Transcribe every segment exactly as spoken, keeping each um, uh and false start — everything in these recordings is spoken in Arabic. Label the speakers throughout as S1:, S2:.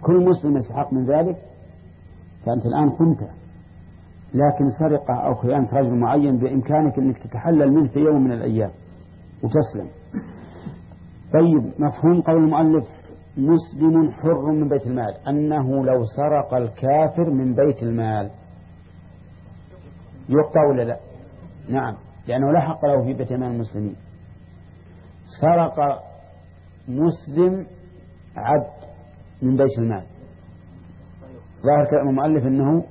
S1: كل مسلم يستحق من ذلك، فأنت الآن قمت، لكن سرقة أو خيانة رجل معين بإمكانك أنك تتحلل منه في يوم من الأيام وتسلم. طيب، مفهوم قول المؤلف مسلم حر من بيت المال، أنه لو سرق الكافر من بيت المال يقطع ولا لا؟ نعم، لأنه لا حق له في بيت مال المسلمين. سرق مسلم عبد من بيت المال، ظاهر كلام المؤلف أنه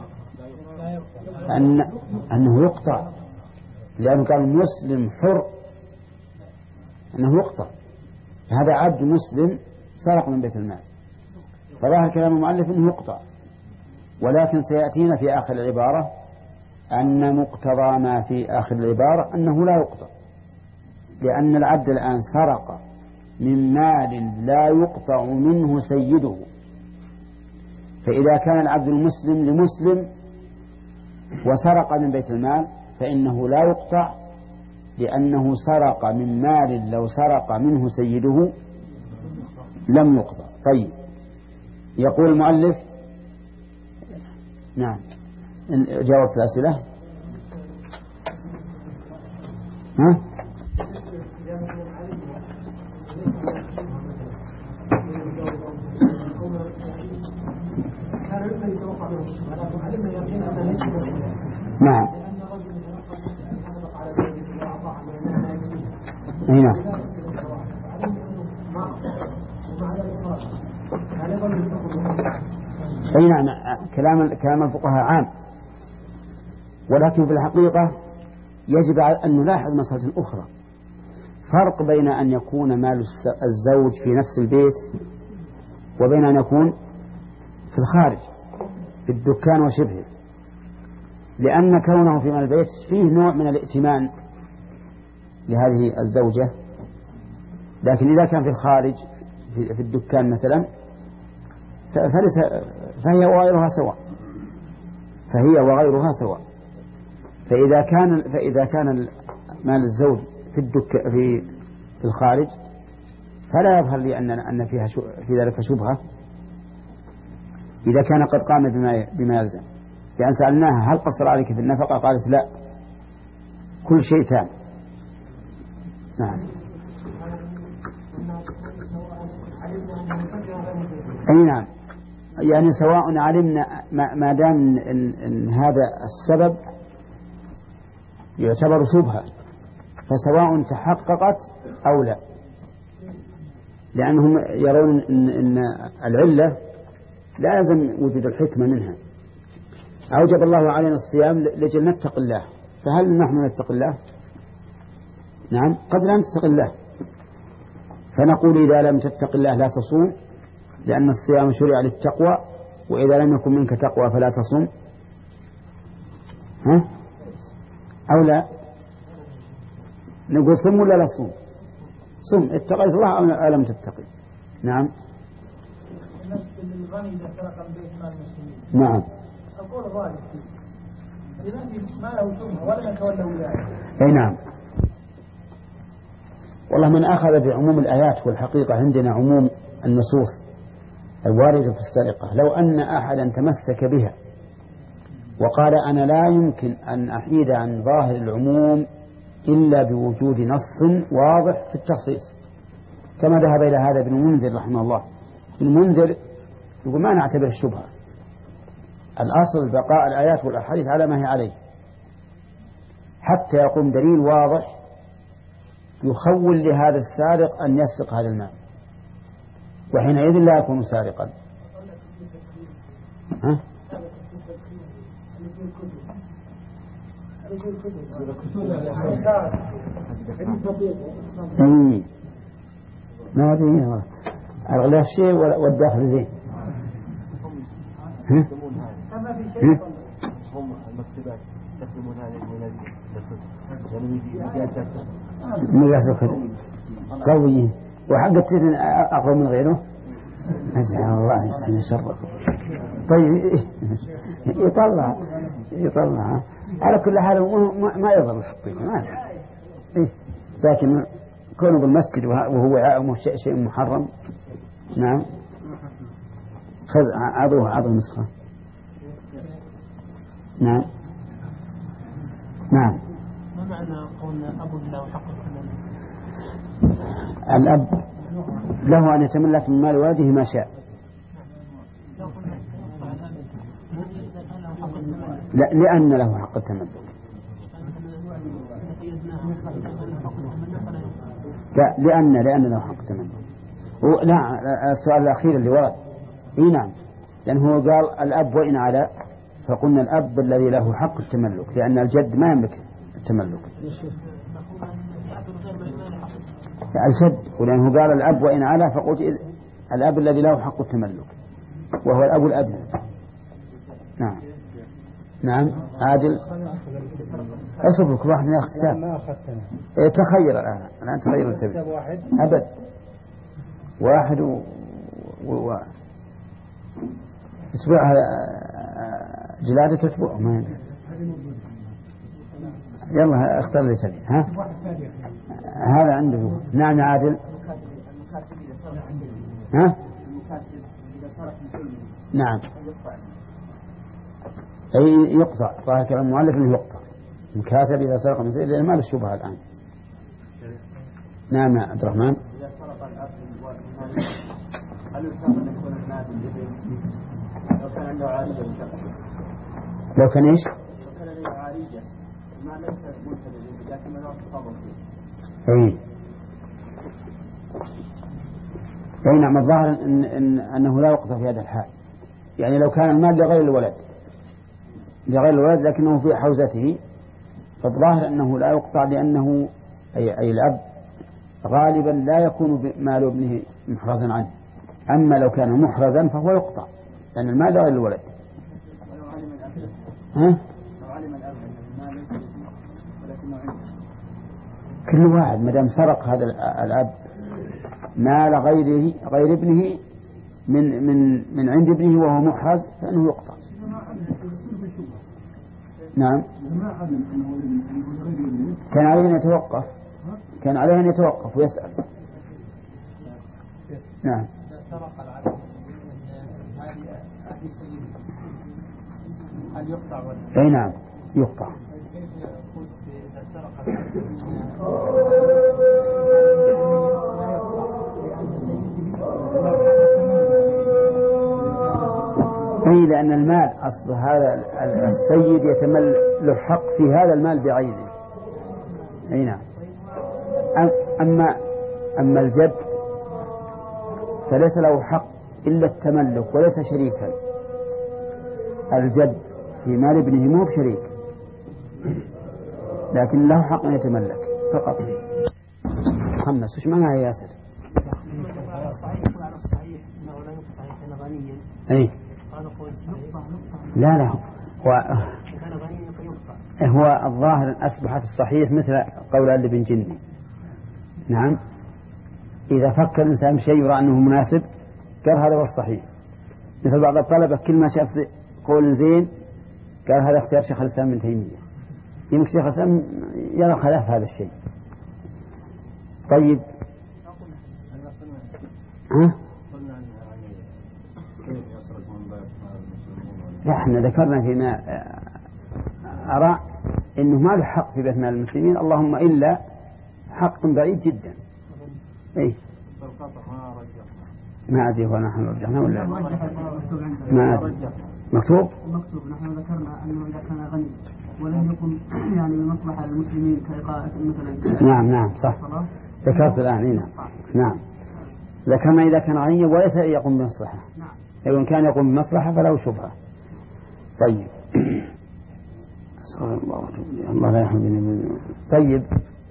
S1: أن أنه يقطع، لأنه قال مسلم حر أنه يقطع، هذا عبد مسلم سرق من بيت المال، فظاهر كلام المؤلف أنه يقطع. ولكن سيأتينا في آخر العبارة أن مقتضى ما في آخر العبارة أنه لا يقطع، لأن العبد الآن سرق من مال لا يقطع منه سيده، فإذا كان العبد المسلم لمسلم وسرق من بيت المال فإنه لا يقطع، لأنه سرق من مال لو سرق منه سيده لم يقطع. طيب، يقول المؤلف نعم، جاوبت الأسئلة. ها؟ نعم. هنا أي نعم، كلام كلام الفقهاء عام، ولكن في الحقيقة يجب أن نلاحظ مسألة أخرى، فرق بين أن يكون مال الزوج في نفس البيت وبين أن يكون في الخارج في الدكان وشبهه، لأن كونه في مال البيت فيه نوع من الائتمان لهذه الزوجة، لكن إذا كان في الخارج في الدكان مثلا فليس، فهي وغيرها سواء، فهي وغيرها سواء. فإذا كان فإذا كان مال الزوج في الدك في في الخارج فلا يظهر لي أن أن فيها في ذلك شبهة إذا كان قد قام بما بما يلزم، لأن سألناها هل قصر عليك في النفقة؟ قالت لا، كل شيء تام. نعم. أي نعم، يعني سواء علمنا ما دام إن, إن, إن هذا السبب يعتبر شبهة فسواء تحققت أو لا، لأنهم يرون إن, إن العلة لا يلزم وجود الحكمة منها. أوجب الله علينا الصيام لجل نتق الله، فهل نحن نتق الله؟ نعم، قد لا نتق الله، فنقول إذا لم تتق الله لا تصوم، لأن الصيام شرع للتقوى، وإذا لم يكن منك تقوى فلا تصوم. ها؟ أو لا نقول صم ولا لا صوم؟ صم، اتقيت الله أو لم تتقي. نعم. نعم.
S2: أقول الراجح لمن ما له شبهة ولم يتولى ولاية.
S1: أي نعم. والله من أخذ بعموم الآيات، والحقيقة عندنا عموم النصوص الواردة في السرقة، لو أن أحدا تمسك بها وقال أنا لا يمكن أن أحيد عن ظاهر العموم إلا بوجود نص واضح في التخصيص، كما ذهب إلى هذا ابن المنذر رحمه الله. ابن المنذر يقول ما نعتبر الشبهة، الأصل بقاء الآيات والأحاديث على ما هي عليه حتى يقوم دليل واضح يخول لهذا السارق أن يسرق هذا المال، وحينئذ لا يكون سارقا. ها؟ ما أدري الغلاف شيء والداخل زين. ها؟
S3: هم المكتبات يستخدمون هذه المنازل يعني
S1: مجلس كذا قوي، وحق التين أقوى من غيره. أجعل الله يستمع شره. طيب يطلع يطلع على كل حال ما يضر الحقيقة، ما إيه، لكن كونه بالمسجد وهو شيء محرم. نعم. خذ عضوه عضو نسخة. نعم نعم.
S2: ما معنى قول أب له حق التملك؟
S1: الأب له أن يتملك من مال والده ما شاء. لا، لأن له حق التملك. لا، لأن لأن له حق التملك. لا، السؤال الأخير اللي ورد إيه نعم، لأنه قال الأب وإن على، فقلنا الأب الذي له حق التملك، لأن الجد ما يملك التملك. الجد، ولأنه قال الأب وإن على، فقلت الأب الذي له حق التملك وهو الأب الأدنى. نعم نعم. عادل أصبر، كل واحد ياخذ كتاب. تخير الآن الآن تخير التبع أبد واحد و... و... تتبعها جلادة تتبعه ما يمكن. يلا اختار لي تبع. ها هذا عنده. نعم يا عادل. ها نعم. أي يقطع. ظاهر كلام المؤلف أنه يقطع. مكاتب إذا سرق من سيد لأن ما له الشبهة الآن. نعم يا عبد الرحمن.
S3: إذا سرق الأب هل يسمى أن يكون المال لو كان عنده عارية؟
S1: لو كان إيش؟
S3: لو كان عنده عارية ما ليس ملتزم لكن ما له تصرف فيه.
S1: أي أي نعم. الظاهر إن إن أنه لا يقطع في هذا الحال. يعني لو كان المال لغير الولد لغير الولد لكنه في حوزته، فالظاهر أنه لا يقطع، لأنه أي, أي الأب غالبا لا يكون مال ابنه محرزا عنه. أما لو كان محرزا فهو يقطع، لأن المال لغير الولد. ها؟ كل واحد مدام سرق هذا الأب مال غيره غير ابنه من من من عند ابنه وهو محرز فإنه يقطع. نعم. كان عليه أن يتوقف كان عليه أن يتوقف ويسأل. نعم.
S2: هل يقطع ولا؟
S1: أي نعم يقطع. أي لأن المال أصل هذا السيد يتمل له حق في هذا المال بعينه. أي نعم. أما أما الجد فليس له حق إلا التملك وليس شريكا. الجد في مال ابنه مو بشريك، لكن له حق أن يتملك فقط. خمس وش معناها يا ياسر؟ أي لا لا هو هو الظاهر أصبحت الصحيح مثل قول اللي بن جني. نعم. إذا فكر الإنسان بشيء يرى أنه مناسب قال هذا هو الصحيح. مثل بعض الطلبة كل ما شاف قول زين قال هذا اختيار شيخ الإسلام ابن تيمية. يمكن شيخ الإسلام يرى خلاف هذا الشيء. طيب ها؟ لا احنا ذكرنا فيما أرى إنه ما له حق في بيت مال المسلمين، اللهم إلا حق بعيد جدا. إيه ما أدري هو نحن رجحنا ولا ما أدري. مكتوب
S4: مكتوب نحن ذكرنا أنه إذا كان غني ولم يكن يعني من مصلحة المسلمين كإقامة مثلا.
S1: نعم نعم صح ذكرت الآن. نعم نعم ذكرنا إذا كان غنيا وليس يقوم بمصلحة. نعم. إذا كان يقوم بمصلحة فله شبهة. طيب صلى الله عليه الله لا يحبني. طيب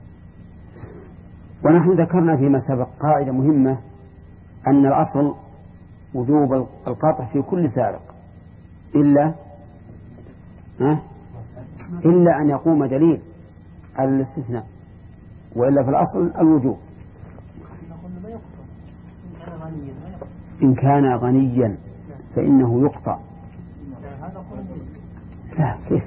S1: ونحن ذكرنا فيما سبق قاعدة مهمة أن الأصل وجوب القطع في كل سارق إلا ها إلا أن يقوم دليل على الاستثناء، وإلا في الأصل الوجوب. إن كان غنيا فإنه يقطع. لا كيف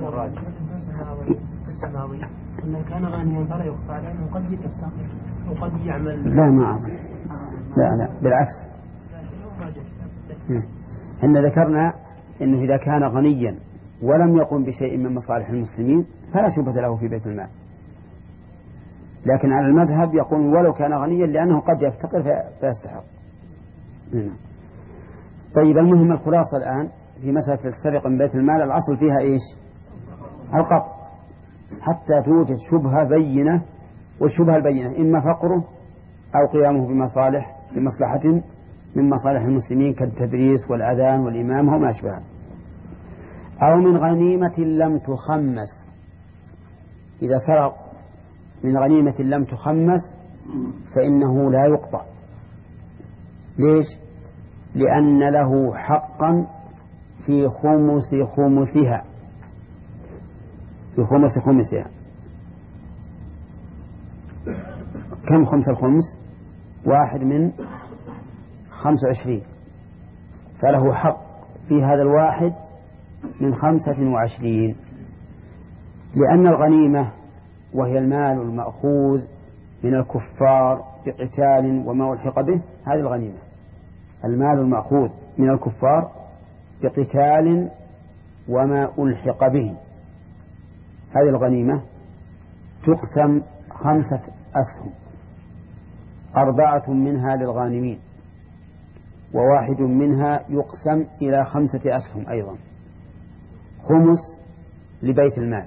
S2: إن كان غنيا فلا يقطع لأنه قد يستقر وقد يعمل.
S1: لا ما أعرف. لا لا بالعكس. إن ذكرنا إنه إذا كان غنيا ولم يقم بشيء من مصالح المسلمين فلا شبهة له في بيت المال، لكن على المذهب يقول ولو كان غنيا لأنه قد يفتقر فيستحق. طيب، المهم الخلاصة الآن في مسألة السرقة من بيت المال الأصل فيها إيش؟ القطع، حتى توجد شبهة بينة، والشبهة البينة إما فقره أو قيامه بمصالح بمصلحة من مصالح المسلمين كالتدريس والأذان والإمامة وما أشبهه، أو من غنيمة لم تخمس. إذا سرق من غنيمة لم تخمس فإنه لا يقطع. ليش؟ لأن له حقا في خمس خمسها، في خمس خمسها. كم خمس الخمس؟ واحد من خمس وعشرين، فله حق في هذا الواحد من خمسة وعشرين، لأن الغنيمة وهي المال المأخوذ من الكفار بقتال وما ألحق به، هذه الغنيمة المال المأخوذ من الكفار بقتال وما ألحق به، هذه الغنيمة تقسم خمسة أسهم، أربعة منها للغانمين وواحد منها يقسم إلى خمسة أسهم أيضا، خمس لبيت المال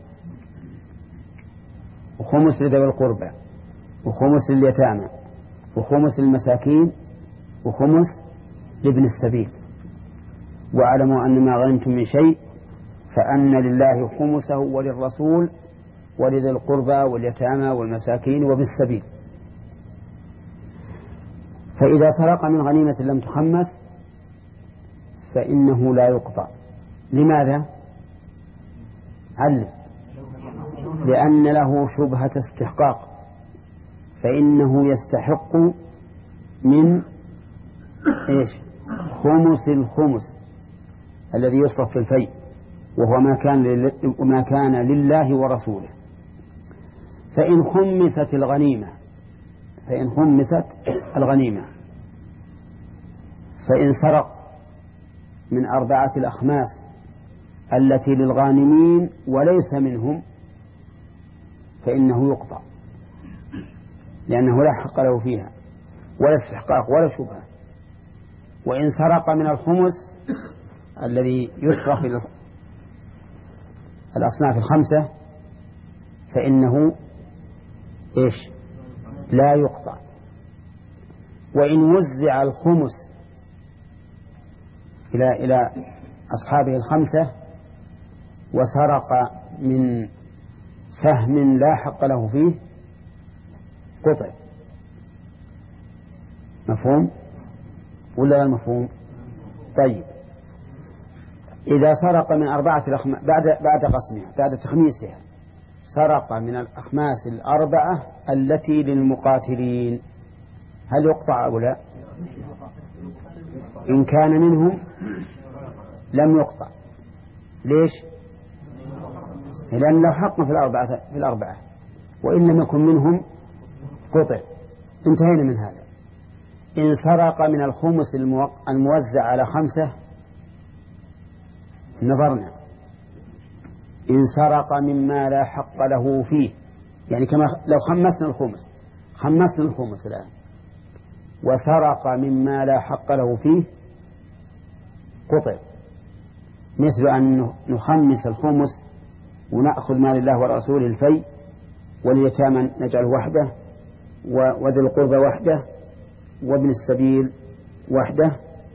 S1: وخمس لذوي القربى وخمس لليتامى وخمس للمساكين وخمس لابن السبيل. واعلموا أن ما غنمتم من شيء فأن لله خمسه وللرسول ولذي القربى واليتامى والمساكين وابن السبيل. فإذا سرق من غنيمة لم تخمس فإنه لا يقطع. لماذا؟ علم. لأن له شبهة استحقاق، فإنه يستحق من إيش؟ خمس الخمس الذي يصرف في الفيء، وهو ما كان ما كان لله ورسوله. فإن خمست الغنيمة فإن خمست الغنيمة فإن سرق من أربعة الأخماس التي للغانمين وليس منهم فإنه يقطع، لأنه لا حق له فيها ولا استحقاق ولا شبهة. وإن سرق من الخمس الذي يصرف إلى الأصناف الخمسة فإنه إيش؟ لا يقطع. وإن وزع الخمس إلى إلى أصحابه الخمسة وسرق من سهم لا حق له فيه قطع. مفهوم ولا غير مفهوم؟ طيب، إذا سرق من أربعة الأخماس بعد بعد قسمها بعد تخميسها سرق من الأخماس الأربعة التي للمقاتلين، هل يقطع أو لا؟ إن كان منهم لم يقطع. ليش؟ لأن له حق في الأربعة في الأربعة وإن لم يكن منهم قطع. انتهينا من هذا. إن سرق من الخمس الموزع على خمسة نظرنا. إن سرق مما لا حق له فيه، يعني كما لو خمسنا الخمس خمسنا الخمس الآن وسرق مما لا حق له فيه قطع، مثل أن نخمس الخمس ونأخذ مال الله ورسوله الفيء واليتامى نجعل وحده وذي القربى وحده وابن السبيل وحده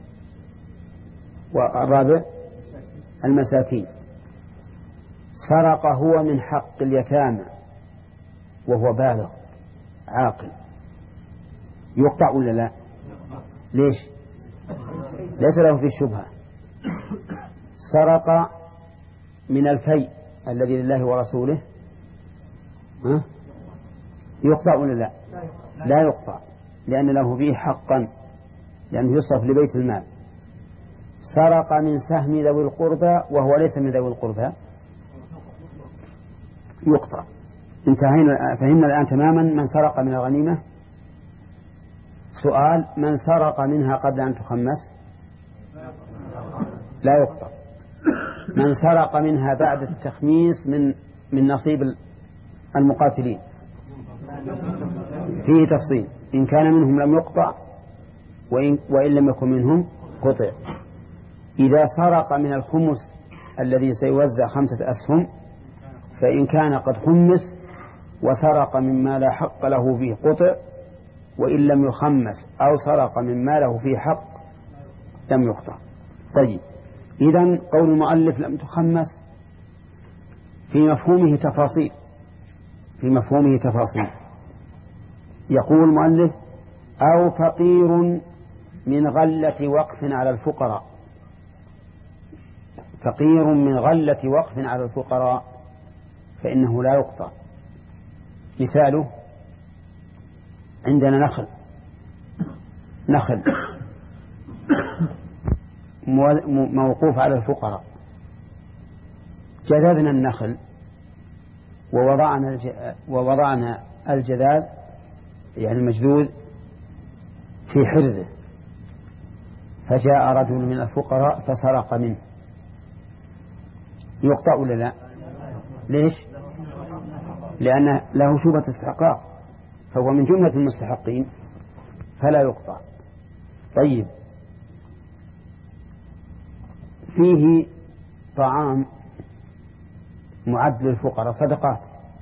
S1: والرابع المساكين. سرق هو من حق اليتامى وهو بالغ عاقل، يقطع ولا لا؟ ليش؟ ليس له في الشبهة. سرق من الفيء الذي لله ورسوله ها؟ يقطع ولا لا؟ لا يقطع، لأن له فيه حقا، لأنه يصرف لبيت المال. سرق من سهم ذوي القربى وهو ليس من ذوي القربى يقطع. انتهينا. فهمنا الآن تماما من سرق من الغنيمة. سؤال: من سرق منها قبل أن تخمس لا يقطع. من سرق منها بعد التخميس من من نصيب المقاتلين فيه تفصيل، إن كان منهم لم يقطع، وإن, وإن لم يكن منهم قطع. إذا سرق من الخمس الذي سيوزع خمسة أسهم، فإن كان قد خمس وسرق مما لا حق له فيه قطع، وإن لم يخمس أو سرق مما له فيه حق لم يقطع. طيب، إذن قول المؤلف لم تخمس في مفهومه تفاصيل في مفهومه تفاصيل يقول المؤلف: أو فقير من غلة وقف على الفقراء. فقير من غلة وقف على الفقراء فإنه لا يقطع. مثاله: عندنا نخل نخل موقوف على الفقراء، جذذنا النخل ووضعنا ووضعنا الجذاذ يعني المجذوذ في حرزه، فجاء رجل من الفقراء فسرق منه، يقطع ولا لا؟ ليش؟ لأن له شبهة استحقاق، فهو من جملة المستحقين فلا يقطع. طيب، فيه طعام معد للفقراء، صدقات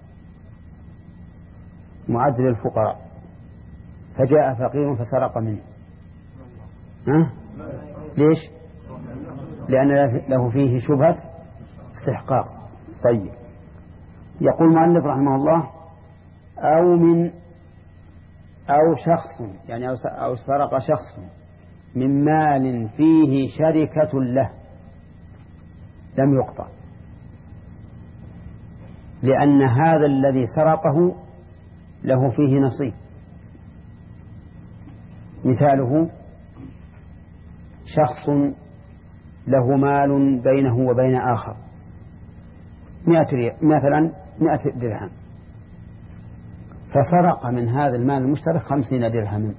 S1: معد للفقراء، فجاء فقير فسرق منه، ها؟ ليش؟ لأن له فيه شبهة استحقاق. طيب، يقول المؤلف رحمه الله: أو من أو شخص يعني أو سرق شخص من مال فيه شركة له لم يقطع، لأن هذا الذي سرقه له فيه نصيب. مثاله: شخص له مال بينه وبين آخر مئة مثلا مئة درهم، فسرق من هذا المال المشترك خمسين درهما،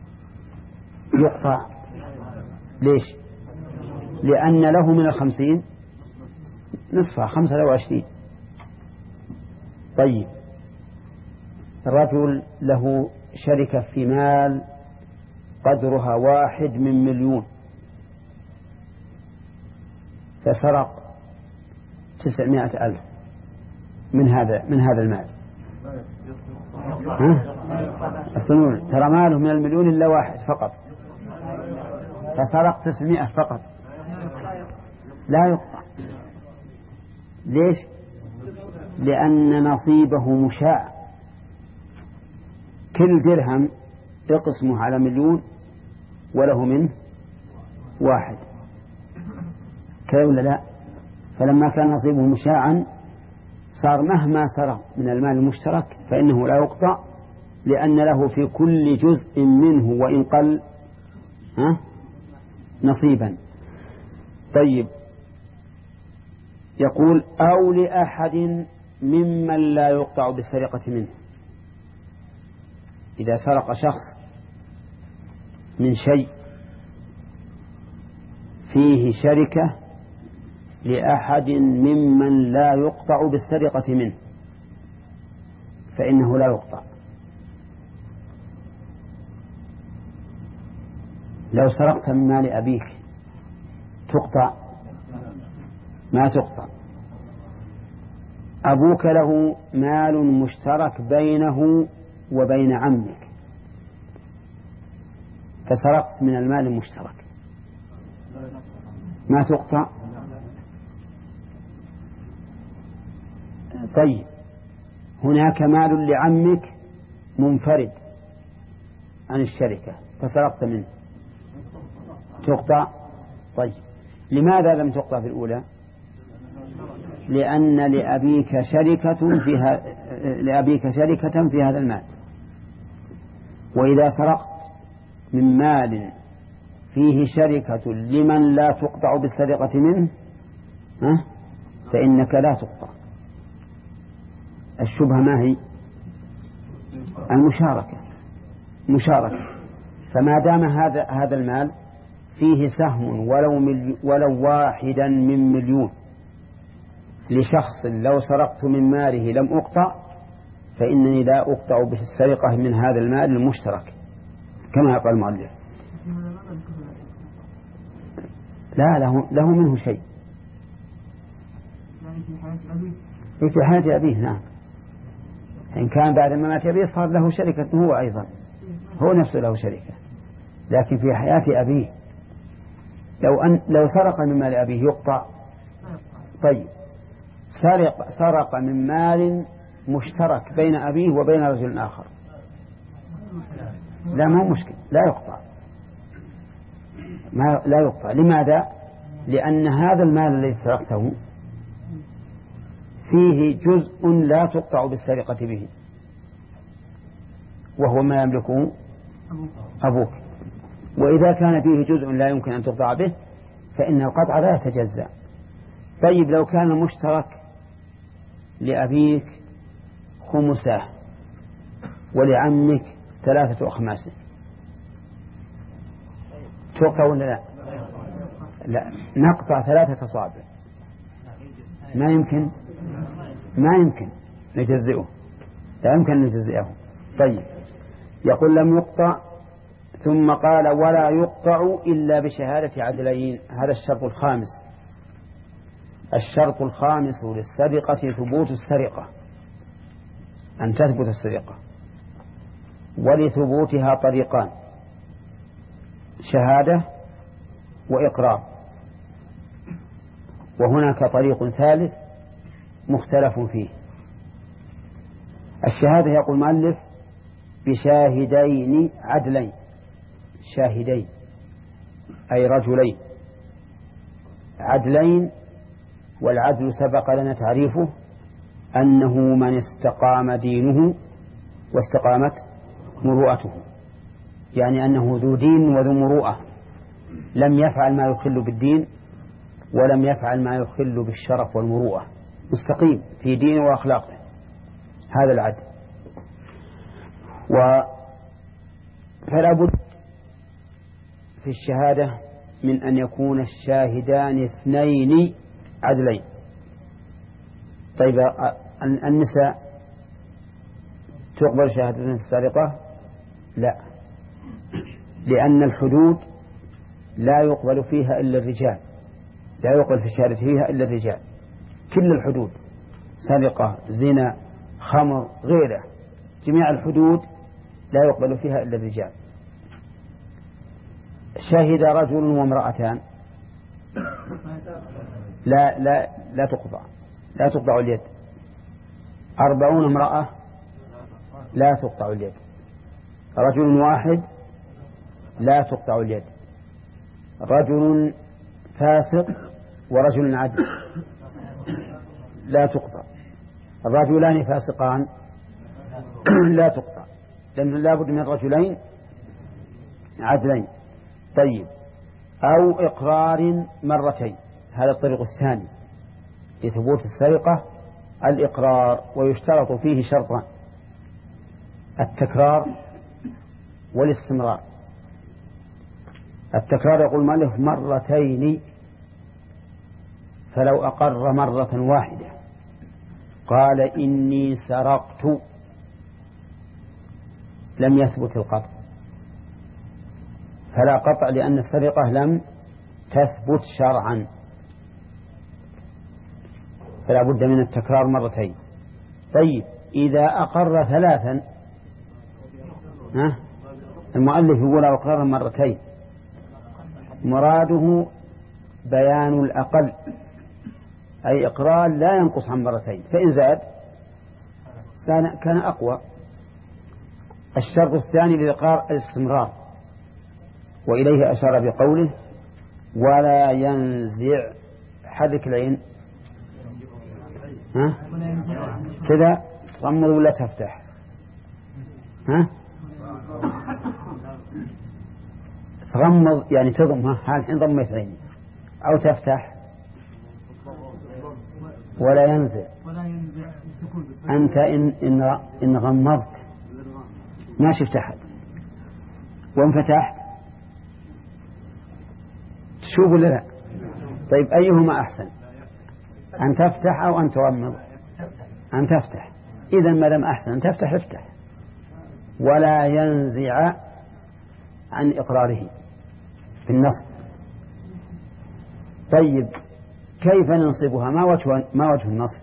S1: يقطع. ليش؟ لأن له من الخمسين نصفها خمسة وعشرين. طيب، الرجل له شركة في مال قدرها واحد من مليون، فسرق تسعمائة ألف من هذا من هذا المال. الثنون ترى ماله من المليون إلا واحد فقط، فسرق تسعمائة فقط، لا يقطع. ليش؟ لأن نصيبه مشاع، كل درهم يقسمه على مليون وله منه واحد، كيف ولا لا؟ فلما كان نصيبه مشاعا صار مهما سرق من المال المشترك فإنه لا يقطع، لأن له في كل جزء منه وإن قل ها نصيبا. طيب، يقول: أو لأحد ممن لا يقطع بالسرقة منه. إذا سرق شخص من شيء فيه شركة لأحد ممن لا يقطع بالسرقة منه فإنه لا يقطع. لو سرقت من مال أبيك تقطع؟ ما تقطع. أبوك له مال مشترك بينه وبين عمك، فسرقت من المال المشترك، ما تقطع. طيب، هناك مال لعمك منفرد عن الشركة فسرقت منه، تقطع. طيب، لماذا لم تقطع في الأولى؟ لأن لأبيك شركة فيها لأبيك شركة في هذا المال، وإذا سرقت من مال فيه شركة لمن لا تقطع بالسرقة منه فإنك لا تقطع. الشبهة ما هي؟ المشاركة مشاركة. فما دام هذا هذا المال فيه سهم ولو, ملي ولو واحدا من مليون لشخص لو سرقت من ماله لم أقطع فإنني لا أقطع بالسرقة من هذا المال المشترك كما قال المؤلف. لا له, له منه شيء في حياة أبيه. نعم إن كان بعد ما مات أبيه صار له شركة هو أيضا، هو نفسه له شركة، لكن في حياة أبيه لو أن لو سرق من مال أبيه يقطع. طيب سرق سرق من مال مشترك بين أبيه وبين رجل آخر لا ما مشكل لا يقطع، ما لا يقطع. لماذا؟ لأن هذا المال الذي سرقته فيه جزء لا تقطع بالسرقة به وهو ما يملكه أبوك، وإذا كان فيه جزء لا يمكن أن تقطع به فإن القطع لا يتجزأ. طيب لو كان مشترك لأبيك خمسة ولعمك ثلاثة أخماسه توقع ولا لا؟ لا نقطع ثلاثة أصابع ما يمكن ما يمكن نجزئه، لا يمكن نجزئه. طيب يقول لم يقطع، ثم قال ولا يقطع إلا بشهادة عدلين. هذا الشرط الخامس. الشرط الخامس للسرقة ثبوت السرقة، أن تثبت السرقة، ولثبوتها طريقان: شهادة وإقرار. وهناك طريق ثالث مختلف فيه. الشهادة يقول المؤلف بشاهدين عدلين، شاهدين أي رجلين عدلين. والعدل سبق لنا تعريفه أنه من استقام دينه واستقامت مروءته، يعني أنه ذو دين وذو مروءة، لم يفعل ما يخل بالدين ولم يفعل ما يخل بالشرف والمروءة، مستقيم في دينه وأخلاقه. هذا العدل. و فلا بد في الشهادة من أن يكون الشاهدان اثنين عدلين. طيب النساء تقبل شهادة السرقة؟ لا، لأن الحدود لا يقبل فيها إلا الرجال، لا يقبل في الشهادة فيها إلا الرجال. كل الحدود، سرقة، زنا، خمر، غيره، جميع الحدود لا يقبل فيها إلا الرجال. شهد رجل وامرأتان لا لا لا تقطع لا تقطع اليد. أربعون امرأة لا تقطع اليد. رجل واحد لا تقطع اليد. رجل فاسق ورجل عدل لا تقطع. الرجلان فاسقان لا تقطع، لأنه لا بد من رجلين عدلين. طيب أو إقرار مرتين، هذا الطريق الثاني لثبوت السرقة، الإقرار. ويشترط فيه شرطان: التكرار والاستمرار. التكرار يقول المؤلف مرتين، فلو أقر مرة واحدة قال إني سرقت لم يثبت القطع، فلا قطع لأن السرقة لم تثبت شرعا، فلا بد من التكرار مرتين. طيب إذا أقر ثلاثا، ها المؤلف يقول أقر مرتين، مراده بيان الأقل، أي إقرار لا ينقص عن مرتين، فإن زاد كان أقوى. الشرط الثاني للإقرار الاستمرار، وإليه أشار بقوله ولا ينزع. حرك العين، ها كذا تغمض ولا تفتح؟ ها تغمض يعني تضم، ها الحين ضميت عيني. أو تفتح ولا ينزع. أنت إن إن إن غمضت ما شفت أحد، وإن فتحت مكشوف ولا لا؟ طيب أيهما أحسن، أن تفتح أو أن تغمض؟ أن تفتح. إذا ما دام أحسن أن تفتح افتح ولا ينزع عن إقراره في النصب. طيب كيف ننصبها؟ ما وجه ما وجه النصب؟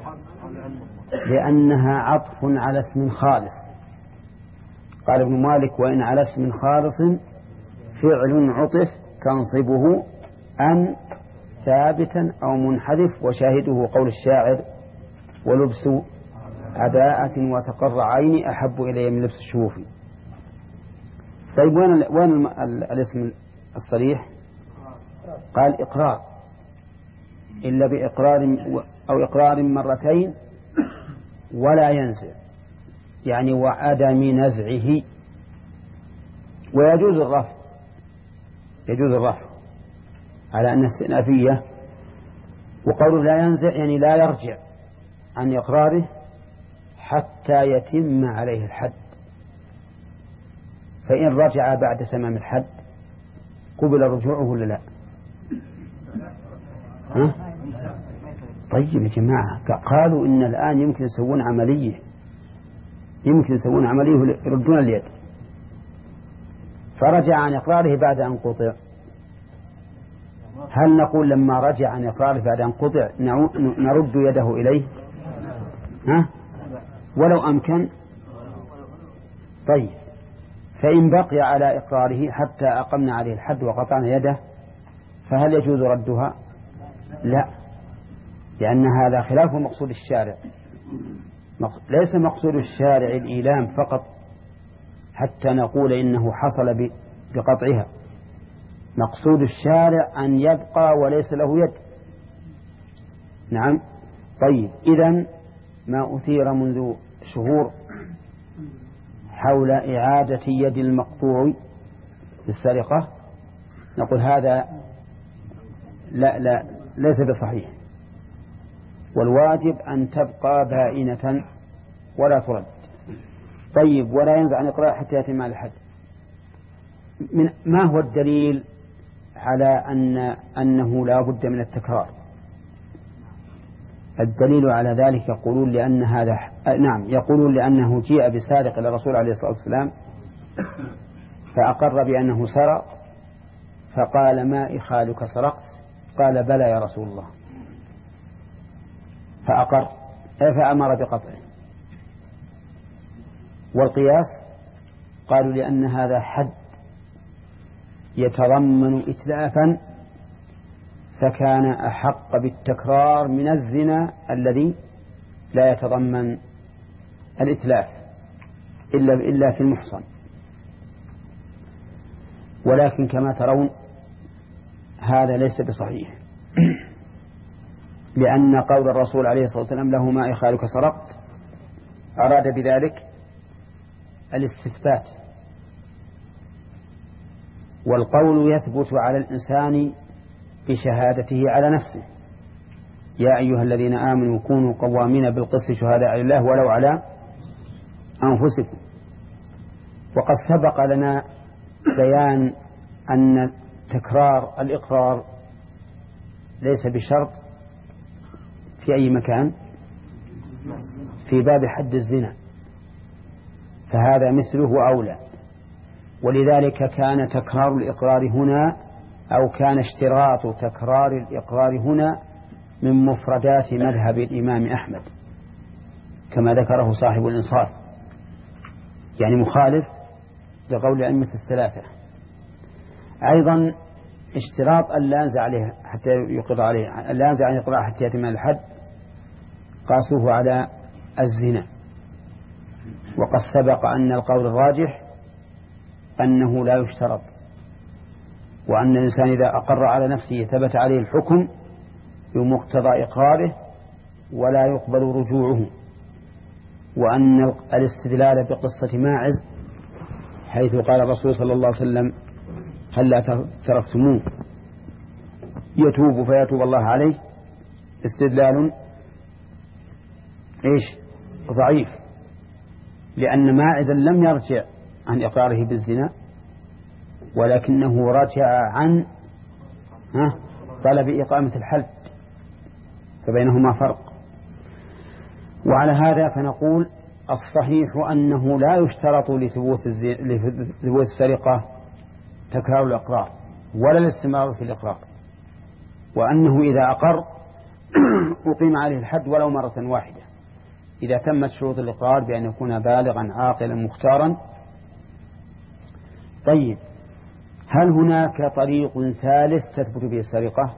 S1: لأنها عطف على اسم خالص. قال ابن مالك: وإن على اسم خالص فعل عطف تنصبه أن ثابتا أو منحذف، وشاهده قول الشاعر: ولبس عباءة وتقر عيني أحب إلي من لبس الشوف. طيب وين وين الاسم الصريح؟ قال: إقرار، إلا بإقرار أو إقرار مرتين ولا ينزع، يعني وعدم نزعه. ويجوز الرفع، يجوز الرفع على أن استئنافية. وقوله لا ينزع يعني لا يرجع عن إقراره حتى يتم عليه الحد، فإن رجع بعد تمام الحد قبل رجوعه ولا لا؟ ها؟ طيب يا جماعة، قالوا إن الآن يمكن يسوون عملية، يمكن يسوون عملية يردون اليد، فرجع عن إقراره بعد أن قطع. هل نقول لما رجع عن إقراره بعد أن قطع نرد يده إليه؟ ها؟ ولو أمكن. طيب فإن بقي على إقراره حتى أقمنا عليه الحد وقطعنا يده فهل يجوز ردها؟ لا، لأن هذا خلاف مقصود الشارع. ليس مقصود الشارع الإيلام فقط حتى نقول إنه حصل بقطعها، مقصود الشارع أن يبقى وليس له يد. نعم. طيب إذن ما أثير منذ شهور حول إعادة يد المقطوع بالسرقة نقول هذا لا لا ليس بصحيح، والواجب أن تبقى بائنة ولا ترد. طيب ولا ينزع عن إقرار حتى يتم الحد. من ما هو الدليل على أن أنه لا بد من التكرار؟ الدليل على ذلك يقولون لأن هذا نعم يقولون لأنه جيء بسارق إلى الرسول عليه الصلاة والسلام فأقر بأنه سرق، فقال: ما إخالك سرقت؟ قال: بلى يا رسول الله، فأقر فأمر بقطعه. والقياس قالوا لأن هذا حد يتضمن إتلافا فكان أحق بالتكرار من الزنا الذي لا يتضمن الإتلاف إلا إلا في المحصن. ولكن كما ترون هذا ليس بصحيح، لأن قول الرسول عليه الصلاة والسلام: له ما إخالك سرقت، أراد بذلك الاستثبات، والقول يثبت على الإنسان بشهادته على نفسه: يا أيها الذين آمنوا كونوا قوامين بالقسط شهداء لله ولو على أنفسكم. وقد سبق لنا بيان أن تكرار الإقرار ليس بشرط في أي مكان في باب حد الزنا، فهذا مثله وأولى. ولذلك كان تكرار الإقرار هنا أو كان اشتراط تكرار الإقرار هنا من مفردات مذهب الإمام أحمد كما ذكره صاحب الإنصاف، يعني مخالف لقول أئمة الثلاثة. أيضا اشتراط أن لا ينزع عليه حتى يقر عليه، لا ينزع عن الإقرار حتى يتم الحد، قاسوه على الزنا. وقد سبق أن القول الراجح أنه لا يشترط، وأن الإنسان إذا أقر على نفسه ثبت عليه الحكم بمقتضى إقراره ولا يقبل رجوعه. وأن الاستدلال بقصة ماعز حيث قال الرسول صلى الله عليه وسلم: هل تركتموه يتوب فيتوب الله عليه، استدلال إيش ضعيف، لأن ماعزا لم يرجع عن إقراره بالزنا ولكنه رجع عن ها طلب إقامة الحد، فبينهما فرق. وعلى هذا فنقول الصحيح أنه لا يشترط لثبوت لثبوت السرقة تكرار الإقرار ولا الاستمرار في الإقرار، وأنه إذا أقر أقيم عليه الحد ولو مرة واحدة إذا تمت شروط الإقرار بأن يكون بالغا عاقلا مختارا. طيب، هل هناك طريق ثالث تثبت به السرقة؟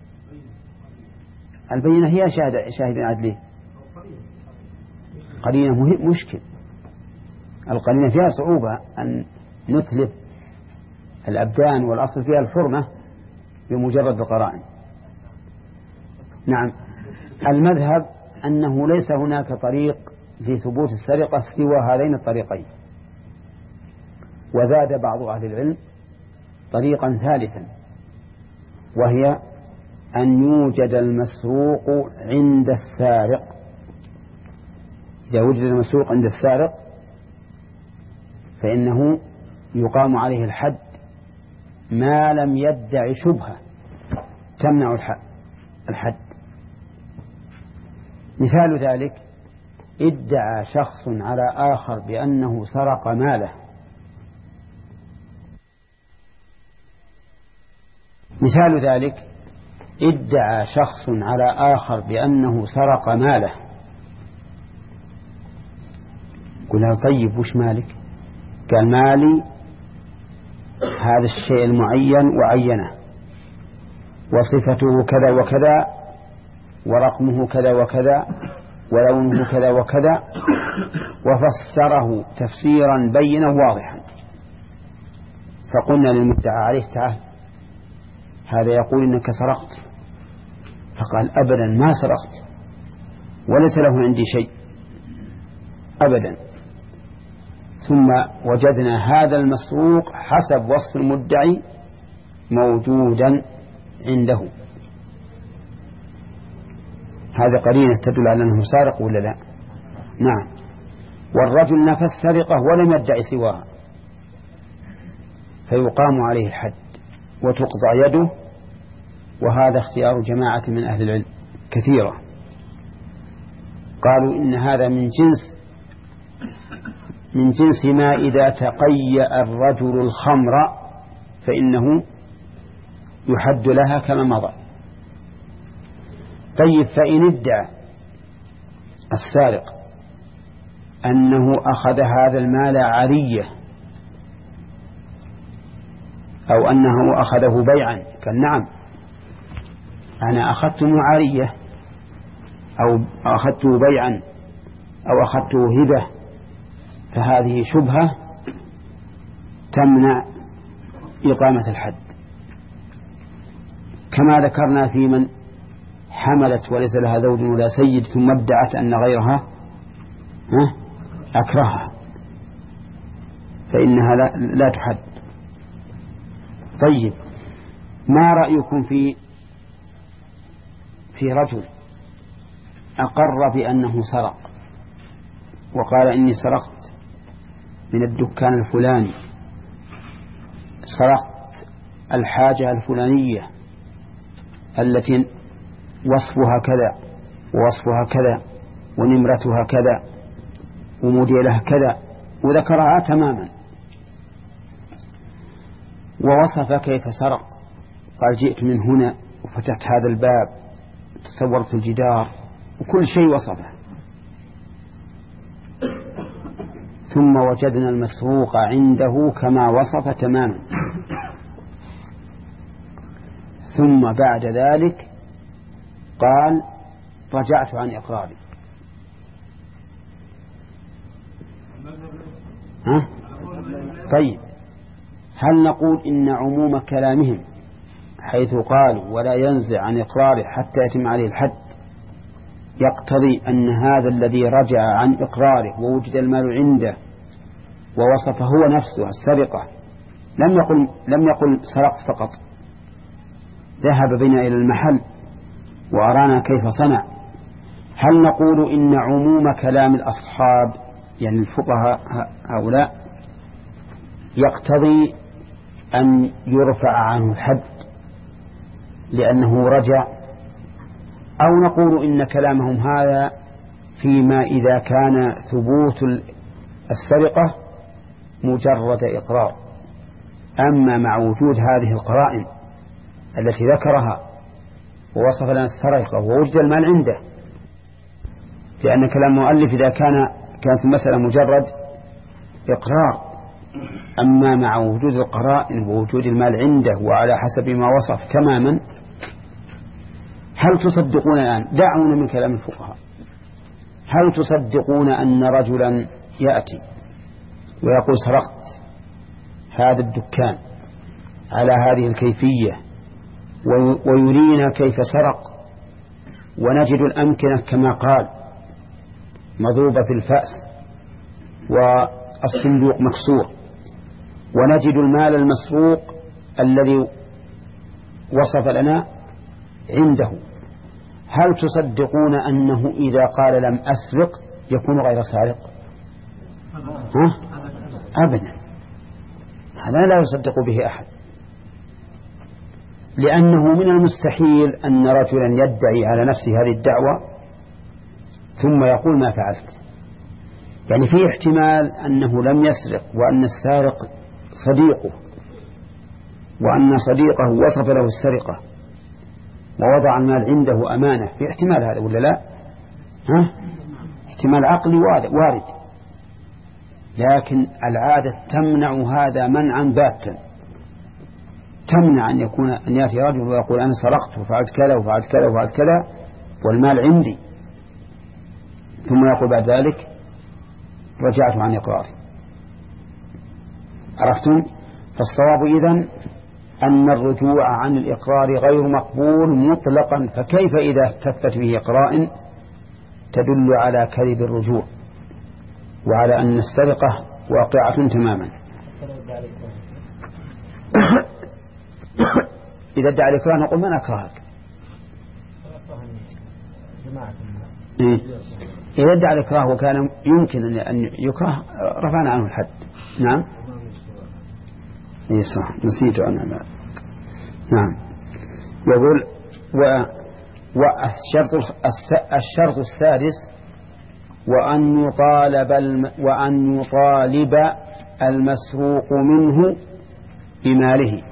S1: البينة هي شاهد شاهد عدلي. قرينة مهم مشكل، القرينة فيها صعوبة أن نتلف الأبدان، والأصل فيها الحرمة بمجرد القرائن. نعم، المذهب أنه ليس هناك طريق في ثبوت السرقة سوى هذين الطريقين، وزاد بعض أهل العلم طريقا ثالثا، وهي أن يوجد المسروق عند السارق. إذا وجد المسروق عند السارق فإنه يقام عليه الحد ما لم يدع شبهة تمنع الحد. مثال ذلك: ادعى شخص على آخر بأنه سرق ماله، مثال ذلك ادعى شخص على آخر بأنه سرق ماله، قلنا طيب وش مالك؟ قال مالي هذا الشيء المعين وعينه وصفته كذا وكذا ورقمه كذا وكذا ولونه كذا وكذا، وفسره تفسيرا بينا واضحا. فقلنا للمدعى عليه تعال هذا يقول إنك سرقت، فقال أبدا ما سرقت وليس له عندي شيء أبدا. ثم وجدنا هذا المسروق حسب وصف المدعي موجودا عنده، هذا قرينة تدل على أنه سارق ولا لا؟ نعم. والرجل نفى السرقة ولم يدعي سواها فيقام عليه الحد وتقطع يده، وهذا اختيار جماعة من أهل العلم كثيرة، قالوا إن هذا من جنس من جنس ما إذا تقيأ الرجل الخمر فإنه يحد لها كما مضى. طيب، فإن ادعى السارق أنه أخذ هذا المال عارية أو أنه أخذه بيعا، قال نعم أنا أخذته عارية أو أخذته بيعا أو أخذته هبة، فهذه شبهة تمنع إقامة الحد، كما ذكرنا في من حملت وليس لها زوج ولا سيد ثم ادعت أن غيرها أكرهها فإنها لا, لا تحد. طيب، ما رأيكم في في رجل أقر بأنه سرق وقال إني سرقت من الدكان الفلاني، سرقت الحاجة الفلانية التي وصفها كذا ووصفها كذا ونمرتها كذا وموديلها كذا، وذكرها تماما ووصف كيف سرق، قال جئت من هنا وفتحت هذا الباب تصورت الجدار وكل شيء وصفه، ثم وجدنا المسروق عنده كما وصف تماما، ثم بعد ذلك قال رجعت عن إقراري. ها؟ طيب، هل نقول إن عموم كلامهم حيث قالوا ولا ينزع عن إقراره حتى يتم عليه الحد يقتضي أن هذا الذي رجع عن إقراره ووجد المال عنده ووصف هو نفسه السرقة لم يقل لم يقل سرقت فقط، ذهب بنا إلى المحل وأرانا كيف صنع؟ هل نقول إن عموم كلام الأصحاب يعني الفقهاء هؤلاء يقتضي أن يرفع عنه الحد لأنه رجع، أو نقول إن كلامهم هذا فيما إذا كان ثبوت السرقة مجرد إقرار. أما مع وجود هذه القرائن التي ذكرها ووصف لنا السرقة ووجد المال عنده، لأن كلام المؤلف إذا كان كانت المسألة مجرد إقرار، أما مع وجود القرائن ووجود المال عنده وعلى حسب ما وصف تماما، هل تصدقون الآن؟ دعونا من كلام الفقهاء، هل تصدقون أن رجلا يأتي ويقول سرقت هذا الدكان على هذه الكيفية ويرينا كيف سرق، ونجد الأمكنة كما قال مضروبة في الفأس والصندوق مكسور، ونجد المال المسروق الذي وصف لنا عنده، هل تصدقون أنه إذا قال لم أسرق يكون غير سارق؟ ها؟ أبدا، هذا لا يصدق به أحد، لأنه من المستحيل أن رجلا يدعي على نفسه هذه الدعوة ثم يقول ما فعلت. يعني في احتمال أنه لم يسرق وأن السارق صديقه، وأن صديقه وصف له السرقة ووضع المال عنده أمانة، في احتمال هذا ولا لا؟ ها؟ احتمال عقلي وارد، لكن العادة تمنع هذا منعا باتا، تمنع أن يكون أن يأتي رجل ويقول أنا سرقت وفعلت كذا وفعلت كذا وفعلت كذا والمال عندي، ثم يقول بعد ذلك رجعت عن إقراري. عرفتم؟ فالصواب إذن أن الرجوع عن الإقرار غير مقبول مطلقا، فكيف إذا احتفت به قرائن تدل على كذب الرجوع وعلى أن السرقة واقعة تماما. إذا ادعى الإكراه نقول من أكرهك؟ إيه؟ إذا ادعى الإكراه وكان يمكن أن يكره رفعنا عنه الحد. نعم إيه صح، نسيت أنا لا. نعم. يقول و والشرط الشرط السادس وأن يطالب الم وأن يطالب المسروق منه بماله.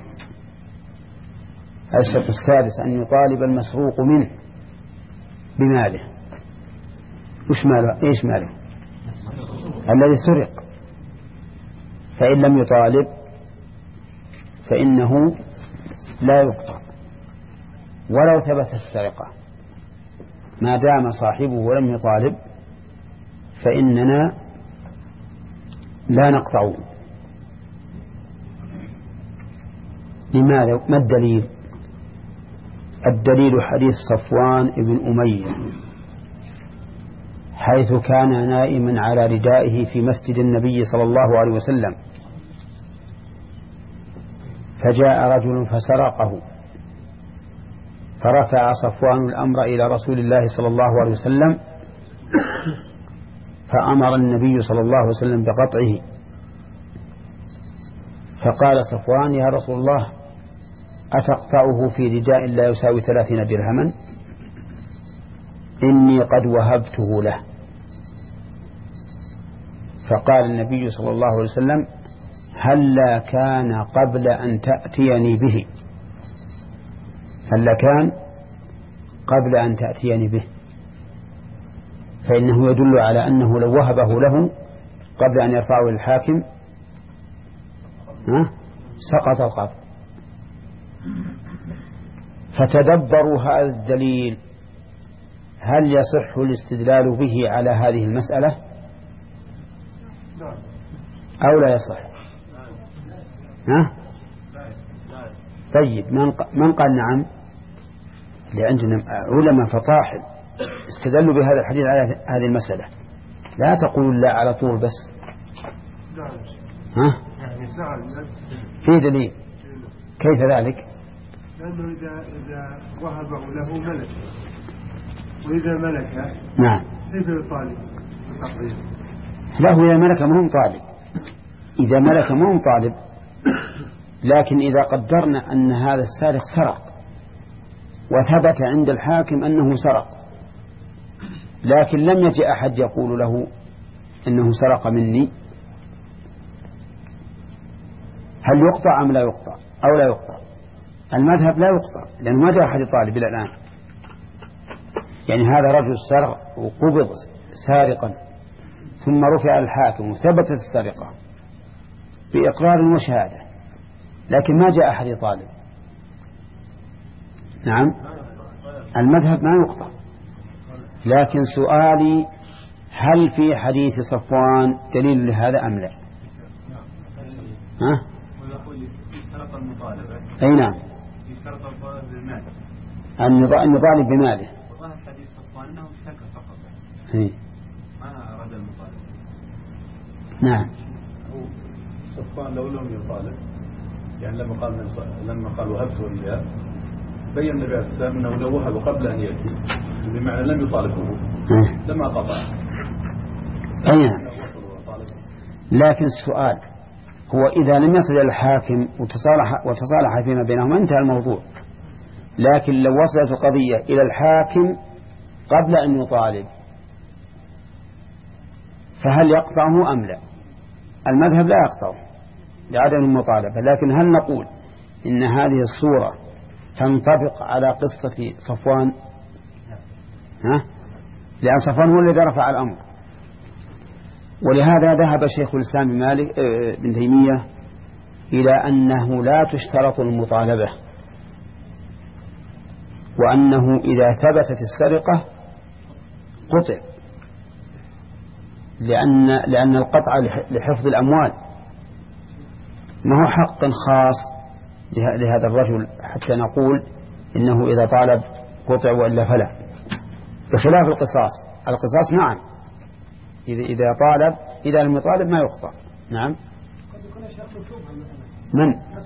S1: الشرط السادس أن يطالب المسروق منه بماله. وش ماله؟ إيش ماله؟ الذي سرق. فإن لم يطالب فإنه لا يقطع ولو ثبت السرقة، ما دام صاحبه ولم يطالب فإننا لا نقطعه. لماذا؟ ما الدليل؟ الدليل حديث صفوان بن أمية حيث كان نائما على ردائه في مسجد النبي صلى الله عليه وسلم، فجاء رجل فسرقه، فرفع صفوان الأمر إلى رسول الله صلى الله عليه وسلم، فأمر النبي صلى الله عليه وسلم بقطعه. فقال صفوان يا رسول الله أتقطعه في رداء لا يساوي ثلاثين درهما؟ إني قد وهبته له. فقال النبي صلى الله عليه وسلم هلا كان قبل أن تأتيني به، هلا كان قبل أن تأتيني به، فإنه يدل على أنه لو وهبه له قبل أن يرفعه للحاكم سقط القطع. فتدبروا هذا الدليل، هل يصح الاستدلال به على هذه المسألة أو لا يصح؟ ها؟ طيب من قال نعم؟ لأننا علماء فطاحل استدلوا بهذا الحديث على هذه المسألة. لا تقول لا على طول بس. ها؟ في دليل. كيف ذلك؟
S5: لأنه إذا إذا وهبه له ملك، وإذا ملك
S1: نعم
S5: كيف يطالب؟
S1: له إذا ملك مهم طالب، إذا ملك مهم طالب، لكن إذا قدرنا أن هذا السارق سرق وثبت عند الحاكم أنه سرق، لكن لم يجئ أحد يقول له إنه سرق مني، هل يقطع أم لا يقطع أو لا يقطع؟ المذهب لا يقطع، لأنه ما جاء أحد يطالب إلى الآن. يعني هذا رجل سرق وقبض سارقا ثم رفع الحاكم وثبتت السرقة بإقرار وشهادة، لكن ما جاء أحد يطالب. نعم، المذهب ما يقطع. لكن سؤالي هل في حديث صفوان دليل لهذا أم لا؟ ها؟ أي نعم، أن يطالب بماله.
S3: وظاهر حديث صفوان أنه اشتكى فقط،
S1: هي.
S3: ما أراد المطالبة.
S1: نعم.
S6: صفوان لو لم يطالب، يعني لما قال لما قال وهبته إياه، بين النبي عليه السلام أنه لو وهب قبل أن يأتي، بمعنى لم يطالبه لما قطع.
S1: أي نعم. لكن السؤال هو إذا لم يصل إلى الحاكم وتصالح وتصالح فيما بينهما انتهى الموضوع، لكن لو وصلت القضية إلى الحاكم قبل أن يطالب فهل يقطعه أم لا؟ المذهب لا يقطعه لعدم المطالبة، لكن هل نقول إن هذه الصورة تنطبق على قصة صفوان؟ ها؟ لأن صفوان هو الذي رفع الأمر، ولهذا ذهب شيخ الإسلام مالك بن تيمية إلى أنه لا تشترط المطالبة، وأنه إذا ثبتت السرقة قطع، لأن لأن القطع لحفظ الأموال ما هو حق خاص لهذا الرجل حتى نقول إنه إذا طالب قطع وإلا فلا، بخلاف القصاص. القصاص نعم إذا إذا طالب، إذا لم يطالب ما يقطع. نعم. من؟